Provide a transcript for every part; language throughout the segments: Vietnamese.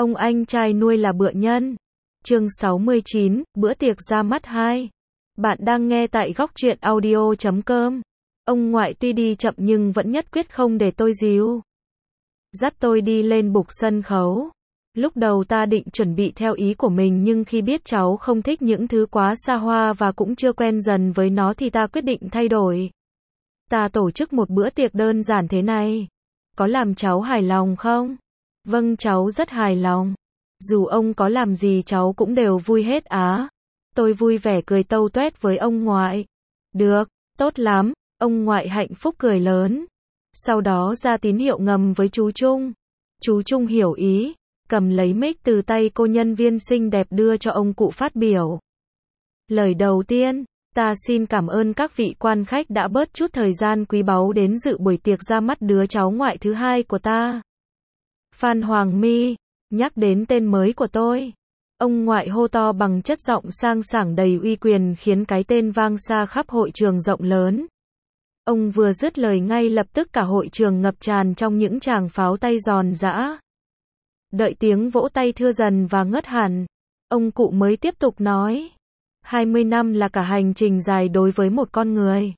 Ông anh trai nuôi là bựa nhân. Chương 69, bữa tiệc ra mắt 2. Bạn đang nghe tại góc truyện audio.com. Ông ngoại tuy đi chậm nhưng vẫn nhất quyết không để tôi díu dắt tôi đi lên bục sân khấu. Lúc đầu ta định chuẩn bị theo ý của mình, nhưng khi biết cháu không thích những thứ quá xa hoa và cũng chưa quen dần với nó thì ta quyết định thay đổi. Ta tổ chức một bữa tiệc đơn giản thế này. Có làm cháu hài lòng không? Vâng, cháu rất hài lòng. Dù ông có làm gì cháu cũng đều vui hết á. Tôi vui vẻ cười tâu tuét với ông ngoại. Được, tốt lắm. Ông ngoại hạnh phúc cười lớn. Sau đó ra tín hiệu ngầm với chú Trung. Chú Trung hiểu ý, cầm lấy mic từ tay cô nhân viên xinh đẹp đưa cho ông cụ phát biểu. Lời đầu tiên, ta xin cảm ơn các vị quan khách đã bớt chút thời gian quý báu đến dự buổi tiệc ra mắt đứa cháu ngoại thứ hai của ta. Phan Hoàng My, nhắc đến tên mới của tôi. Ông ngoại hô to bằng chất giọng sang sảng đầy uy quyền khiến cái tên vang xa khắp hội trường rộng lớn. Ông vừa dứt lời ngay lập tức cả hội trường ngập tràn trong những tràng pháo tay giòn giã. Đợi tiếng vỗ tay thưa dần và ngớt hẳn, ông cụ mới tiếp tục nói. 20 năm là cả hành trình dài đối với một con người.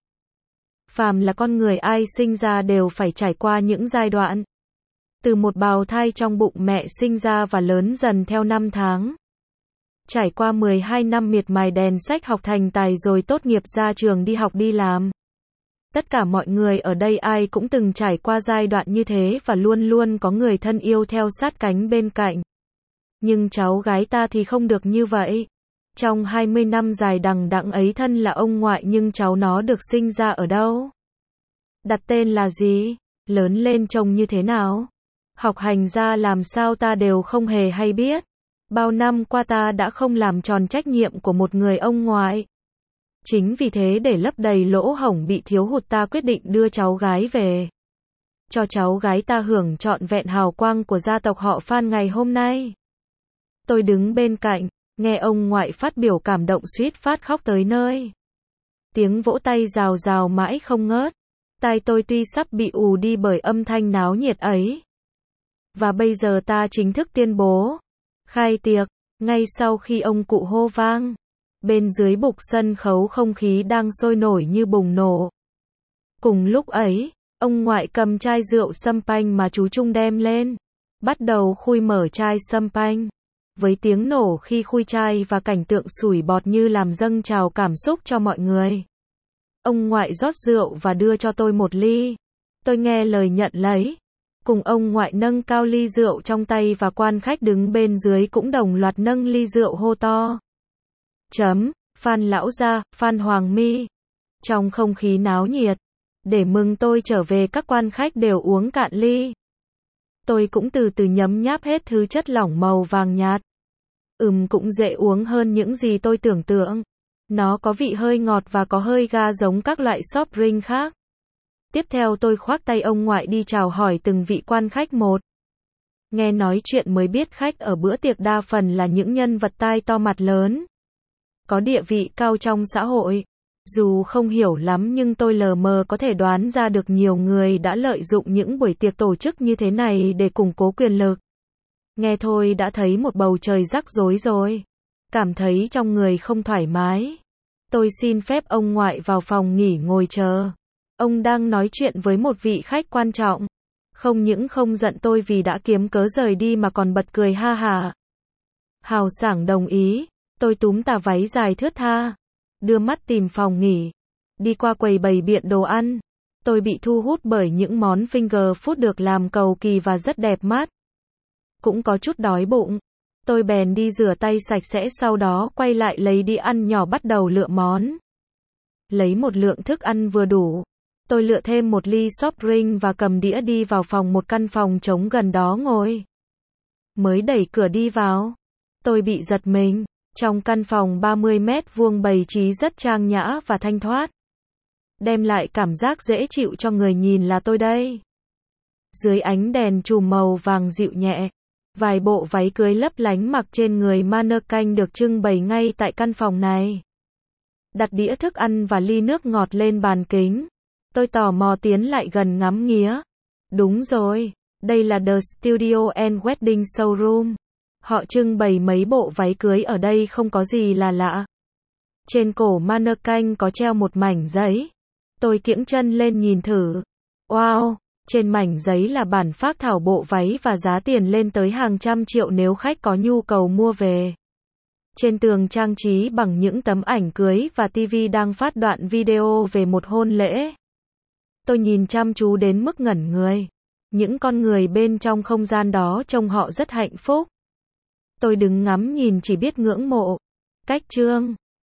Phàm là con người ai sinh ra đều phải trải qua những giai đoạn. Từ một bào thai trong bụng mẹ sinh ra và lớn dần theo năm tháng. Trải qua 12 năm miệt mài đèn sách học thành tài rồi tốt nghiệp ra trường đi học đi làm. Tất cả mọi người ở đây ai cũng từng trải qua giai đoạn như thế và luôn luôn có người thân yêu theo sát cánh bên cạnh. Nhưng cháu gái ta thì không được như vậy. Trong 20 năm dài đằng đẵng ấy thân là ông ngoại nhưng cháu nó được sinh ra ở đâu? Đặt tên là gì? Lớn lên trông như thế nào? Học hành ra làm sao ta đều không hề hay biết. Bao năm qua ta đã không làm tròn trách nhiệm của một người ông ngoại. Chính vì thế để lấp đầy lỗ hổng bị thiếu hụt ta quyết định đưa cháu gái về. Cho cháu gái ta hưởng trọn vẹn hào quang của gia tộc họ Phan ngày hôm nay. Tôi đứng bên cạnh, nghe ông ngoại phát biểu cảm động suýt phát khóc tới nơi. Tiếng vỗ tay rào rào mãi không ngớt. Tai tôi tuy sắp bị ù đi bởi âm thanh náo nhiệt ấy. Và bây giờ ta chính thức tuyên bố. Khai tiệc, ngay sau khi ông cụ hô vang. Bên dưới bục sân khấu không khí đang sôi nổi như bùng nổ. Cùng lúc ấy, ông ngoại cầm chai rượu Champagne mà chú Trung đem lên. Bắt đầu khui mở chai Champagne. Với tiếng nổ khi khui chai và cảnh tượng sủi bọt như làm dâng trào cảm xúc cho mọi người. Ông ngoại rót rượu và đưa cho tôi một ly. Tôi nghe lời nhận lấy. Cùng ông ngoại nâng cao ly rượu trong tay và quan khách đứng bên dưới cũng đồng loạt nâng ly rượu hô to. Phan lão gia, Phan Hoàng My. Trong không khí náo nhiệt, để mừng tôi trở về các quan khách đều uống cạn ly. Tôi cũng từ từ nhấm nháp hết thứ chất lỏng màu vàng nhạt. Cũng dễ uống hơn những gì tôi tưởng tượng. Nó có vị hơi ngọt và có hơi ga giống các loại soft drink khác. Tiếp theo tôi khoác tay ông ngoại đi chào hỏi từng vị quan khách một. Nghe nói chuyện mới biết khách ở bữa tiệc đa phần là những nhân vật tai to mặt lớn. Có địa vị cao trong xã hội. Dù không hiểu lắm nhưng tôi lờ mờ có thể đoán ra được nhiều người đã lợi dụng những buổi tiệc tổ chức như thế này để củng cố quyền lực. Nghe thôi đã thấy một bầu trời rắc rối rồi. Cảm thấy trong người không thoải mái. Tôi xin phép ông ngoại vào phòng nghỉ ngồi chờ. Ông đang nói chuyện với một vị khách quan trọng. Không những không giận tôi vì đã kiếm cớ rời đi mà còn bật cười ha hả. Hào sảng đồng ý. Tôi túm tà váy dài thướt tha. Đưa mắt tìm phòng nghỉ. Đi qua quầy bày biện đồ ăn. Tôi bị thu hút bởi những món finger food được làm cầu kỳ và rất đẹp mắt. Cũng có chút đói bụng. Tôi bèn đi rửa tay sạch sẽ sau đó quay lại lấy đĩa ăn nhỏ bắt đầu lựa món. Lấy một lượng thức ăn vừa đủ. Tôi lựa thêm một ly soft drink và cầm đĩa đi vào phòng một căn phòng trống gần đó ngồi. Mới đẩy cửa đi vào. Tôi bị giật mình. Trong căn phòng 30 mét vuông bày trí rất trang nhã và thanh thoát. Đem lại cảm giác dễ chịu cho người nhìn là tôi đây. Dưới ánh đèn chùm màu vàng dịu nhẹ. Vài bộ váy cưới lấp lánh mặc trên người mannequin được trưng bày ngay tại căn phòng này. Đặt đĩa thức ăn và ly nước ngọt lên bàn kính. Tôi tò mò tiến lại gần ngắm nghía. Đúng rồi, đây là The Studio and Wedding Showroom. Họ trưng bày mấy bộ váy cưới ở đây không có gì là lạ. Trên cổ mannequin có treo một mảnh giấy. Tôi kiễng chân lên nhìn thử. Wow, trên mảnh giấy là bản phác thảo bộ váy và giá tiền lên tới hàng trăm triệu nếu khách có nhu cầu mua về. Trên tường trang trí bằng những tấm ảnh cưới và TV đang phát đoạn video về một hôn lễ. Tôi nhìn chăm chú đến mức ngẩn người. Những con người bên trong không gian đó trông họ rất hạnh phúc. Tôi đứng ngắm nhìn chỉ biết ngưỡng mộ. Cách trương.